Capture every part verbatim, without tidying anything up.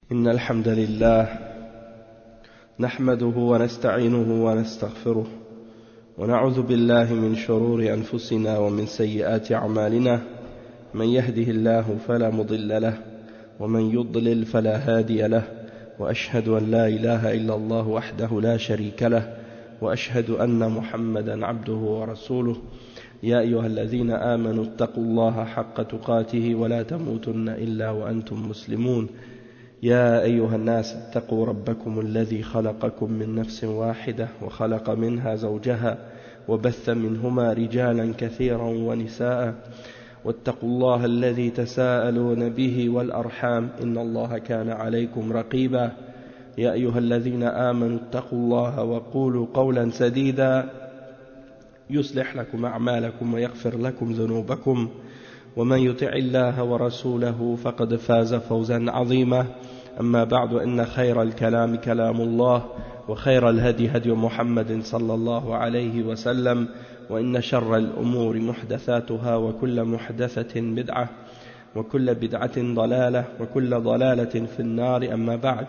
إن الحمد لله نحمده ونستعينه ونستغفره ونعوذ بالله من شرور أنفسنا ومن سيئات أعمالنا من يهده الله فلا مضل له ومن يضلل فلا هادي له وأشهد أن لا إله إلا الله وحده لا شريك له وأشهد أن محمدا عبده ورسوله يا أيها الذين آمنوا اتقوا الله حق تقاته ولا تموتن إلا وأنتم مسلمون يا أيها الناس اتقوا ربكم الذي خلقكم من نفس واحدة وخلق منها زوجها وبث منهما رجالا كثيرا ونساء واتقوا الله الذي تساءلون به والأرحام إن الله كان عليكم رقيبا يا أيها الذين آمنوا اتقوا الله وقولوا قولا سديدا يصلح لكم أعمالكم ويغفر لكم ذنوبكم ومن يطع الله ورسوله فقد فاز فوزا عظيما أما بعد إن خير الكلام كلام الله وخير الهدي هدي محمد صلى الله عليه وسلم وإن شر الأمور محدثاتها وكل محدثة بدعة وكل بدعة ضلالة وكل ضلالة في النار أما بعد.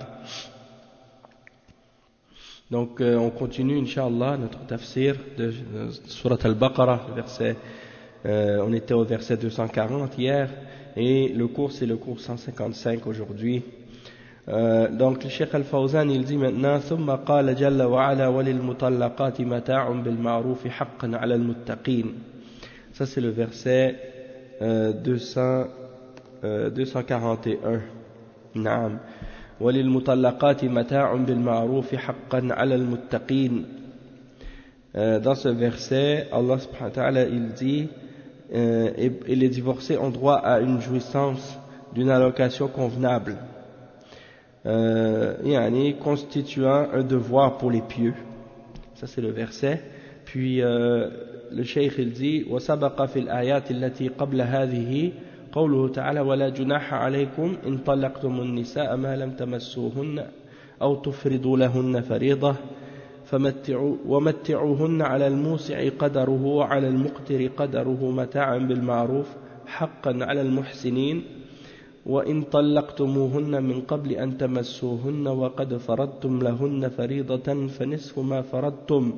Donc euh, on continue Inch'Allah notre tafsir de euh, Surat Al-Baqarah, verset, euh, on était au verset deux cent quarante hier et le cours c'est le cours cent cinquante-cinq aujourd'hui. Euh, donc le Cheikh Al-Fawzan il dit maintenant ثم قال جل وعلا وللمطلقات متاع بالمعروف حقا على المتقين. Ça c'est le verset euh, deux cent, euh, deux cent quarante et un. نعم. وللمطلقات متاع بالمعروف حقا على المتقين. Dans ce verset, Allah subhanahu wa ta'ala il dit euh, et, et les divorcés ont droit à une jouissance d'une allocation convenable, euh, yani constituant un devoir pour les pieux. Ça c'est le verset. Puis euh, le cheikh il dit وسبق في الآيات التي قبل هذه قوله تعالى ولا جناح عليكم إن طلقتم النساء ما لم تمسوهن أو تفرضوا لهن فريضة فمتعوا ومتعوهن على الموسع قدره وعلى المقتر قدره متاعا بالمعروف حقا على المحسنين وإن طلقتموهن من قبل أن تمسوهن وقد فرضتم لهن فريضة فنصف ما فرضتم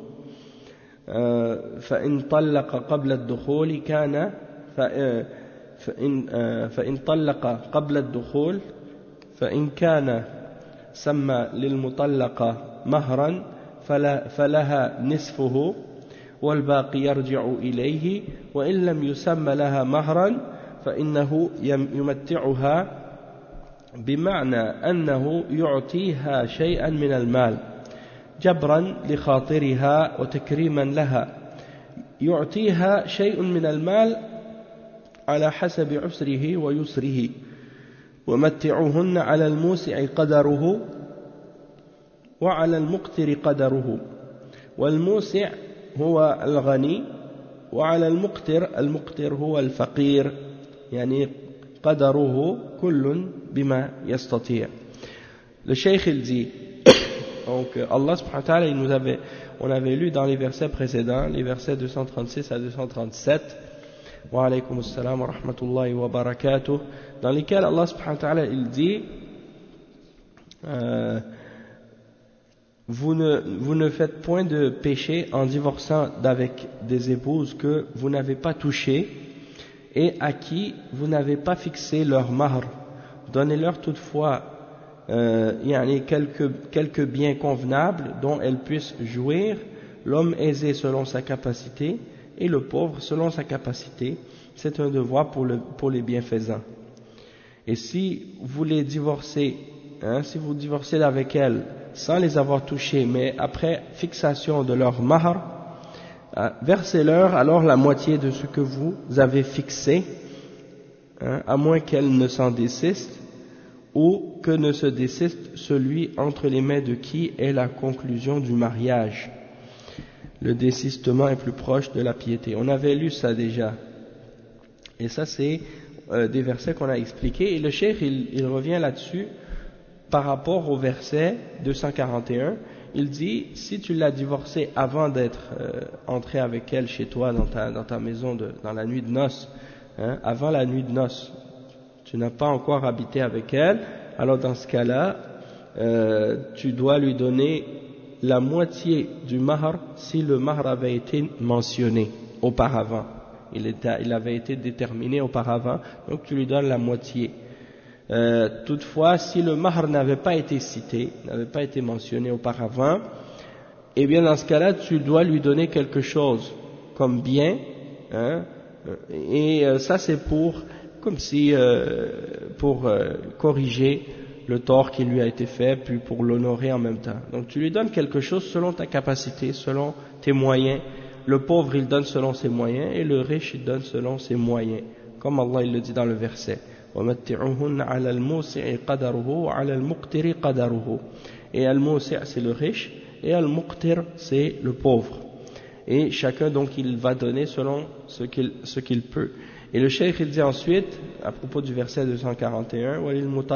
فإن طلق قبل الدخول كان فإن, فإن طلق قبل الدخول فإن كان سمى للمطلقة مهرا فلا فلها نصفه والباقي يرجع إليه وإن لم يسمى لها مهرا فإنه يمتعها بمعنى أنه يعطيها شيئا من المال جبرا لخاطرها وتكريما لها يعطيها شيء من المال على حسب عسره ويسره ومتعوهن على الموسع قدره وعلى المقتر قدره والموسع هو الغني وعلى المقتر المقتر هو الفقير يعني قدره كل بما يستطيع. Le cheikh il dit donc Allah subhanahu wa ta'ala il nous avait on avait lu dans les versets précédents les versets deux cent trente-six à deux cent trente-sept wa alaykum assalam wa rahmatullahi wa barakatuh dans lesquels Allah subhanahu wa ta'ala il dit euh, vous ne, vous ne faites point de péché en divorçant d'avec des épouses que vous n'avez pas touchées et à qui vous n'avez pas fixé leur mahr. Donnez-leur toutefois euh, yani quelques, quelques biens convenables dont elles puissent jouir, l'homme aisé selon sa capacité et le pauvre selon sa capacité. C'est un devoir pour, le, pour les bienfaisants. Et si vous les divorcez, hein, si vous divorcez avec elles sans les avoir touchées, mais après fixation de leur mahr, euh, versez-leur alors la moitié de ce que vous avez fixé, hein, à moins qu'elles ne s'en désistent, ou que ne se désiste celui entre les mains de qui est la conclusion du mariage. Le désistement est plus proche de la piété. On avait lu ça déjà. Et ça c'est euh, des versets qu'on a expliqués. Et le cheikh il, il revient là-dessus par rapport au verset deux cent quarante et un. Il dit, si tu l'as divorcée avant d'être euh, entré avec elle chez toi dans ta, dans ta maison, de, dans la nuit de noces, hein, avant la nuit de noces, tu n'as pas encore habité avec elle, alors dans ce cas-là, euh, tu dois lui donner la moitié du mahr si le mahr avait été mentionné auparavant. Il, était, il avait été déterminé auparavant, donc tu lui donnes la moitié. Euh, toutefois, si le mahr n'avait pas été cité, n'avait pas été mentionné auparavant, eh bien dans ce cas-là, tu dois lui donner quelque chose comme bien, hein, et euh, ça c'est pour, comme si, euh, pour euh, corriger le tort qui lui a été fait, puis pour l'honorer en même temps. Donc tu lui donnes quelque chose selon ta capacité, selon tes moyens. Le pauvre il donne selon ses moyens, et le riche il donne selon ses moyens, comme Allah il le dit dans le verset. وَمَتِّعُهُنَّ عَلَى الْمُوسِعِ قَدَرُهُ وَعَلَى الْمُقْتِرِ قَدَرُهُ. Et al-musi' c'est le riche, et al-muqtir c'est le pauvre. Et chacun donc il va donner selon ce qu'il, ce qu'il peut. Et le cheikh il dit ensuite, à propos du verset deux cent quarante et un,